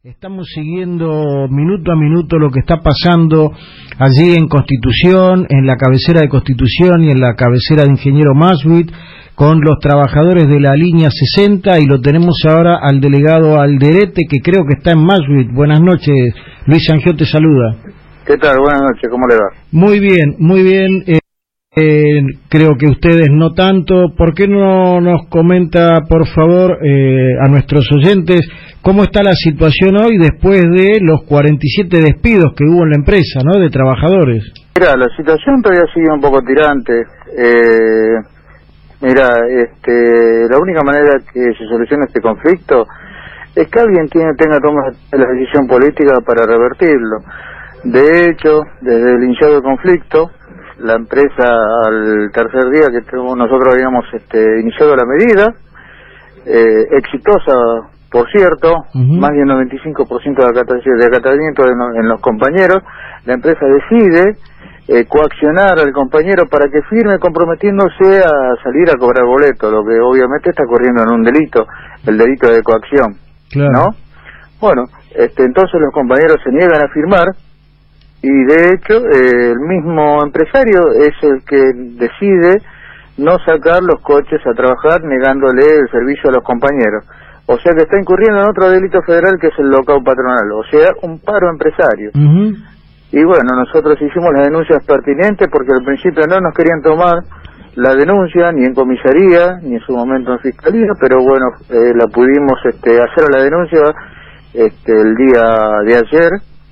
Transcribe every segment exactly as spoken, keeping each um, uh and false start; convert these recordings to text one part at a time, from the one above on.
Estamos siguiendo minuto a minuto lo que está pasando allí en Constitución, en la cabecera de Constitución y en la cabecera de Ingeniero Maswit, con los trabajadores de la línea sesenta, y lo tenemos ahora al delegado Alderete, que creo que está en Maswit. Buenas noches, Luis Sangió te saluda. ¿Qué tal? Buenas noches, ¿cómo le va? Muy bien, muy bien. Eh, eh, creo que ustedes no tanto. ¿Por qué no nos comenta, por favor, eh, a nuestros oyentes, cómo está la situación hoy después de los cuarenta y siete despidos que hubo en la empresa, ¿no?, de trabajadores? Mira, la situación todavía sigue un poco tirante. Eh, mira, este, la única manera que se solucione este conflicto es que alguien tiene, tenga toma la decisión política para revertirlo. De hecho, desde el inicio del conflicto, la empresa, al tercer día que nosotros habíamos este, iniciado la medida, eh, exitosa, por cierto, uh-huh. más del noventa y cinco por ciento de acatamiento de no, en los compañeros, la empresa decide eh, coaccionar al compañero para que firme comprometiéndose a salir a cobrar boleto, lo que obviamente está corriendo en un delito, el delito de coacción, claro. ¿no? Bueno, este, entonces los compañeros se niegan a firmar, y de hecho eh, el mismo empresario es el que decide no sacar los coches a trabajar, negándole el servicio a los compañeros. O sea que está incurriendo en otro delito federal, que es el lockout patronal, o sea, un paro empresario. Uh-huh. Y bueno, nosotros hicimos las denuncias pertinentes porque al principio no nos querían tomar la denuncia, ni en comisaría, ni en su momento en fiscalía, pero bueno, eh, la pudimos este, hacer la denuncia este, el día de ayer,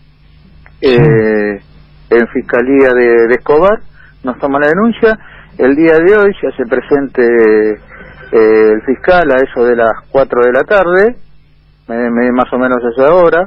eh, en Fiscalía de, de Escobar, nos toman la denuncia. El día de hoy se hace presente eh, el fiscal a eso de las cuatro de la tarde, me, me, más o menos a esa hora,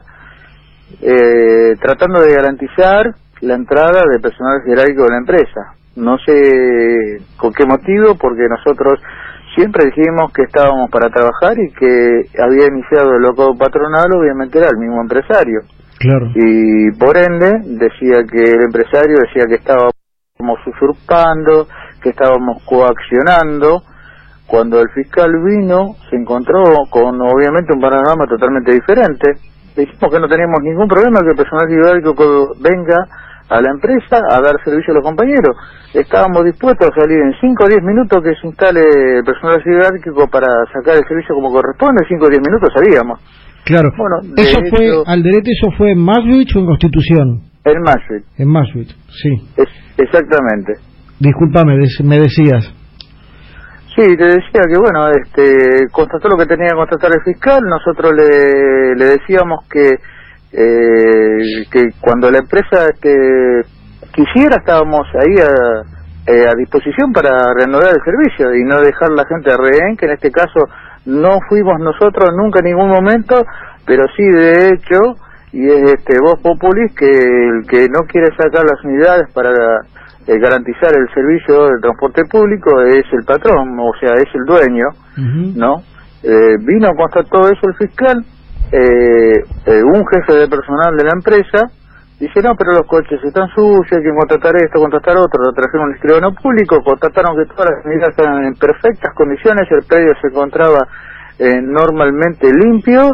eh, tratando de garantizar la entrada de personal jerárquico de la empresa. No sé con qué motivo, porque nosotros siempre dijimos que estábamos para trabajar y que había iniciado el lockout patronal, obviamente era el mismo empresario. Claro. Y por ende decía que el empresario decía que estábamos usurpando, que estábamos coaccionando, cuando el fiscal vino se encontró con obviamente un panorama totalmente diferente. Le dijimos que no teníamos ningún problema que el personal jerárquico venga a la empresa a dar servicio a los compañeros. Estábamos dispuestos a salir en cinco o diez minutos que se instale el personal jerárquico para sacar el servicio como corresponde. En cinco o diez minutos salíamos. Claro. Bueno, eso hecho, fue, Alderete, ¿eso fue en Maswit o en Constitución? En Maswit. En Maswit, sí. Es, exactamente. Disculpame, me decías. Sí, te decía que bueno, este, constató lo que tenía que constatar el fiscal. Nosotros le, le decíamos que eh, que cuando la empresa este, quisiera, estábamos ahí a, eh, a disposición para reanudar el servicio y no dejar la gente a rehén, que en este caso no fuimos nosotros nunca en ningún momento, pero sí de hecho, y es este Vox Populis, que el que no quiere sacar las unidades para eh, garantizar el servicio del transporte público es el patrón, o sea, es el dueño, uh-huh. ¿no? Eh, vino, constató eso el fiscal, eh, eh, un jefe de personal de la empresa, dice, no, pero los coches están sucios, hay que contratar esto, contratar otro, lo trajeron al escribano público, constataron que todas las unidades estaban en perfectas condiciones, el predio se encontraba eh, normalmente limpio,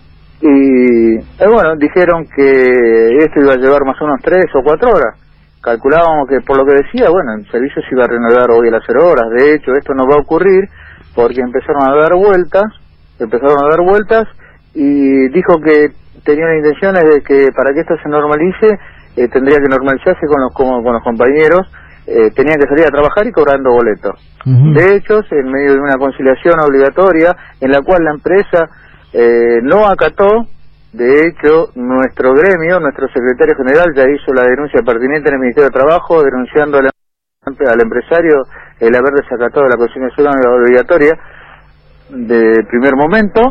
y eh, bueno, dijeron que esto iba a llevar más o menos tres o cuatro horas. Calculábamos que, por lo que decía, bueno, el servicio se iba a reanudar hoy a las cero horas. De hecho, esto no va a ocurrir porque empezaron a dar vueltas, empezaron a dar vueltas, y dijo que tenía las intenciones de que para que esto se normalice, eh, tendría que normalizarse con los, con, con los compañeros, eh, tenían que salir a trabajar y cobrando boletos. Uh-huh. De hecho, en medio de una conciliación obligatoria, en la cual la empresa eh, no acató. De hecho, nuestro gremio, nuestro secretario general ya hizo la denuncia pertinente en el Ministerio de Trabajo, denunciando al, al empresario el haber desacatado la conciliación obligatoria de primer momento.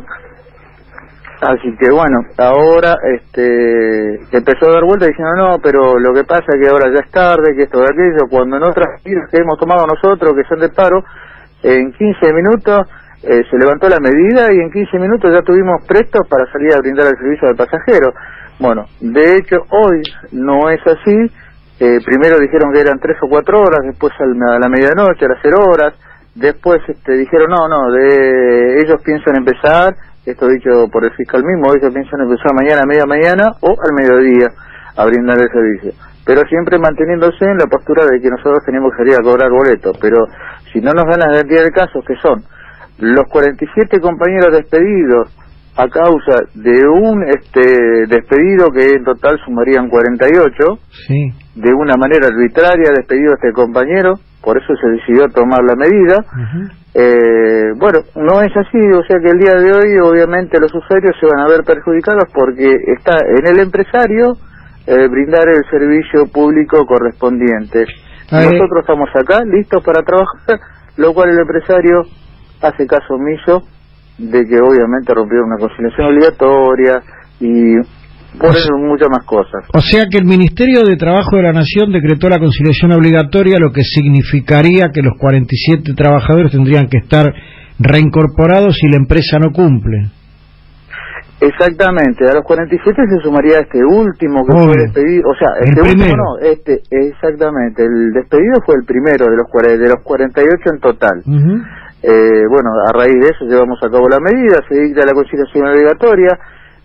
Así que bueno, ahora este empezó a dar vuelta diciendo no, pero lo que pasa es que ahora ya es tarde, que esto de aquello, cuando en otras medidas que hemos tomado nosotros, que son de paro, en quince minutos eh, se levantó la medida y en quince minutos ya tuvimos prestos para salir a brindar el servicio al pasajero. Bueno, de hecho hoy no es así, eh, primero dijeron que eran tres o cuatro horas, después a la medianoche, a las cero horas, después este, dijeron no, no, de ellos piensan empezar esto dicho por el fiscal mismo, ellos piensan empezar mañana a media mañana o al mediodía a brindar el servicio, pero siempre manteniéndose en la postura de que nosotros tenemos que salir a cobrar boletos, pero si no nos dan la cantidad de casos que son los cuarenta y siete compañeros despedidos a causa de un este despedido que en total sumarían cuarenta y ocho, sí, de una manera arbitraria despedido a este compañero, por eso se decidió tomar la medida. Uh-huh. eh, bueno, no es así, o sea que el día de hoy obviamente los usuarios se van a ver perjudicados porque está en el empresario eh, brindar el servicio público correspondiente. Ay. Nosotros estamos acá listos para trabajar, lo cual el empresario hace caso omiso de que obviamente rompieron una conciliación obligatoria y por eso muchas más cosas. O sea que el Ministerio de Trabajo de la Nación decretó la conciliación obligatoria, lo que significaría que los cuarenta y siete trabajadores tendrían que estar reincorporados si la empresa no cumple. Exactamente, a los cuarenta y siete se sumaría este último que Obvio. fue despedido, o sea, este el último primero. no, este, exactamente, el despedido fue el primero de los de los cuarenta y ocho en total. Uh-huh. Eh, bueno, a raíz de eso llevamos a cabo la medida, se dicta la conciliación obligatoria,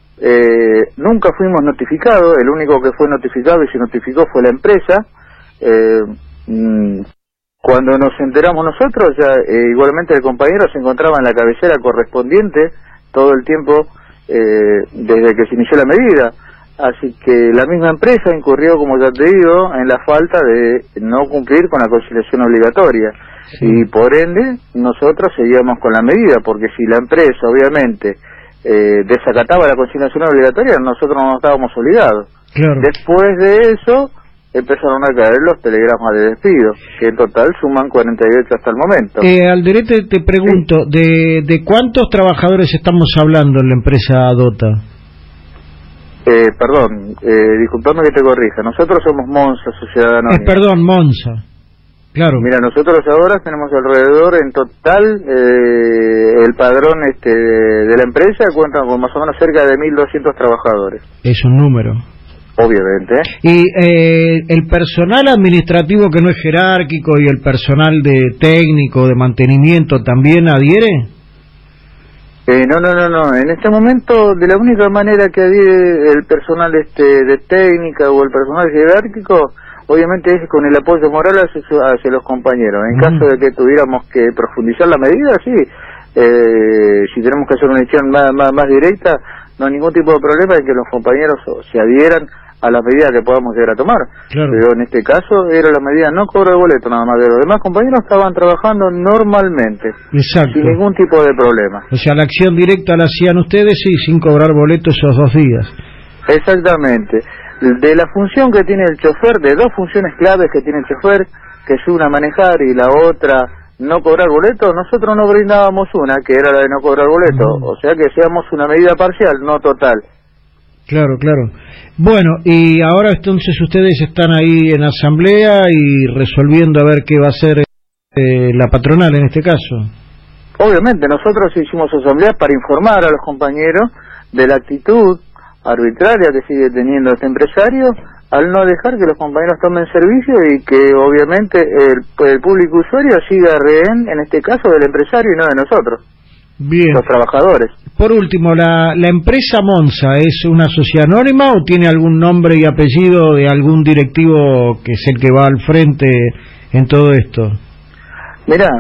eh, nunca fuimos notificados, el único que fue notificado y se notificó fue la empresa. eh, mmm, cuando nos enteramos nosotros, ya eh, igualmente el compañero se encontraba en la cabecera correspondiente todo el tiempo eh, desde que se inició la medida, así que la misma empresa incurrió, como ya te digo, en la falta de no cumplir con la conciliación obligatoria. Sí. Y por ende nosotros seguíamos con la medida, porque si la empresa obviamente eh, desacataba la conciliación obligatoria, nosotros no estábamos obligados. Claro. Después de eso empezaron a caer los telegramas de despido, que en total suman cuarenta y ocho hasta el momento. Eh, Alderete, te pregunto, sí. de, ¿de cuántos trabajadores estamos hablando en la empresa Dota? Eh, perdón, eh, disculpame que te corrija, nosotros somos Monza, Sociedad Anónima. Eh, perdón, Monza. Claro. Mira, nosotros ahora tenemos alrededor, en total, eh, el padrón este de la empresa cuenta con más o menos cerca de mil doscientos trabajadores. Es un número. Obviamente. ¿Y eh, el personal administrativo que no es jerárquico y el personal de técnico, de mantenimiento, también adhiere? Eh, no, no, no, no. En este momento, de la única manera que adhiere el personal este de técnica o el personal jerárquico, obviamente es con el apoyo moral hacia, hacia los compañeros. En mm. caso de que tuviéramos que profundizar la medida, sí, eh, si tenemos que hacer una decisión más, más, más directa, no hay ningún tipo de problema en que los compañeros se adhieran a la medida que podamos llegar a tomar. Claro. Pero en este caso era la medida no cobro de boleto nada más, de los demás compañeros estaban trabajando normalmente. Exacto. Sin ningún tipo de problema. O sea, la acción directa la hacían ustedes y sin cobrar boleto esos dos días. Exactamente. De la función que tiene el chofer, de dos funciones claves que tiene el chofer, que es una manejar y la otra no cobrar boleto, nosotros no brindábamos una, que era la de no cobrar boleto, mm. o sea que seamos una medida parcial, no total. Claro, claro. Bueno, y ahora entonces ustedes están ahí en asamblea y resolviendo a ver qué va a hacer eh, la patronal en este caso. Obviamente, nosotros hicimos asamblea para informar a los compañeros de la actitud arbitraria que sigue teniendo este empresario al no dejar que los compañeros tomen servicio y que obviamente el, el público usuario siga rehén, en este caso, del empresario y no de nosotros. Bien. Los trabajadores. Por último, ¿la, la empresa Monza es una sociedad anónima o tiene algún nombre y apellido de algún directivo que es el que va al frente en todo esto? Mirá,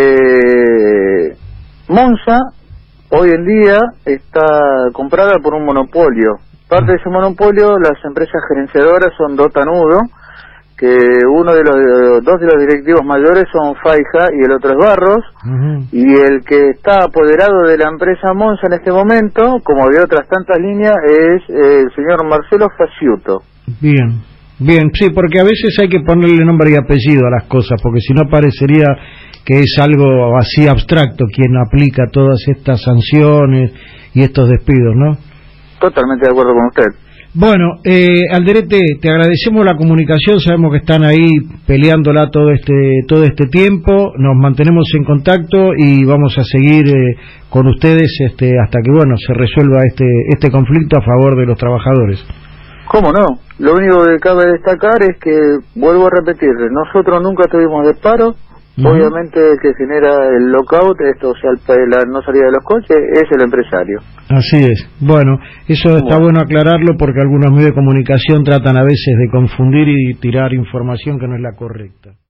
eh, Monza hoy en día está comprada por un monopolio. Parte de ese monopolio, las empresas gerenciadoras son Dota Nudo, que uno de los dos de los directivos mayores son Faija y el otro es Barros, uh-huh. y el que está apoderado de la empresa Monza en este momento, como de otras tantas líneas, es el señor Marcelo Faciuto. Bien, bien, sí, porque a veces hay que ponerle nombre y apellido a las cosas, porque si no parecería que es algo así abstracto quien aplica todas estas sanciones y estos despidos, ¿no? Totalmente de acuerdo con usted. Bueno, eh, Alderete, te agradecemos la comunicación, sabemos que están ahí peleándola todo este todo este tiempo, nos mantenemos en contacto y vamos a seguir eh, con ustedes este, hasta que bueno se resuelva este este conflicto a favor de los trabajadores. ¿Cómo no? Lo único que cabe destacar es que, vuelvo a repetirle, nosotros nunca tuvimos de paro, Uh-huh. Obviamente el que genera el lockout, esto, o sea, el, la no salida de los coches, es el empresario. Así es. Bueno, eso está bueno. bueno aclararlo porque algunos medios de comunicación tratan a veces de confundir y tirar información que no es la correcta.